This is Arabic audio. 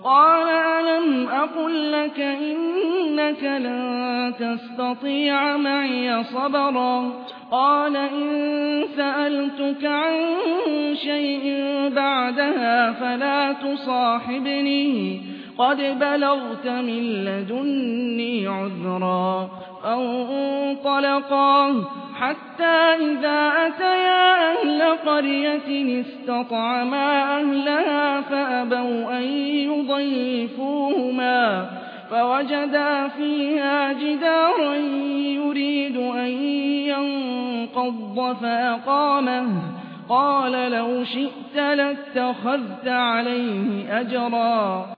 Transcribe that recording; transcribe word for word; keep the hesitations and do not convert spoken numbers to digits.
قال ألم أقل لك إنك لن تستطيع معي صبرا قال إن سألتك عن شيء بعدها فلا تصاحبني قد بلغت من لدني عذرا فانطلقا حتى إذا أتيا أهل قرية استطعما أهلها فأبوا أن يضيفوهما فوجدا فيها جدارا يريد أن ينقض فأقامه قال لو شئت لاتخذت عليه أجرا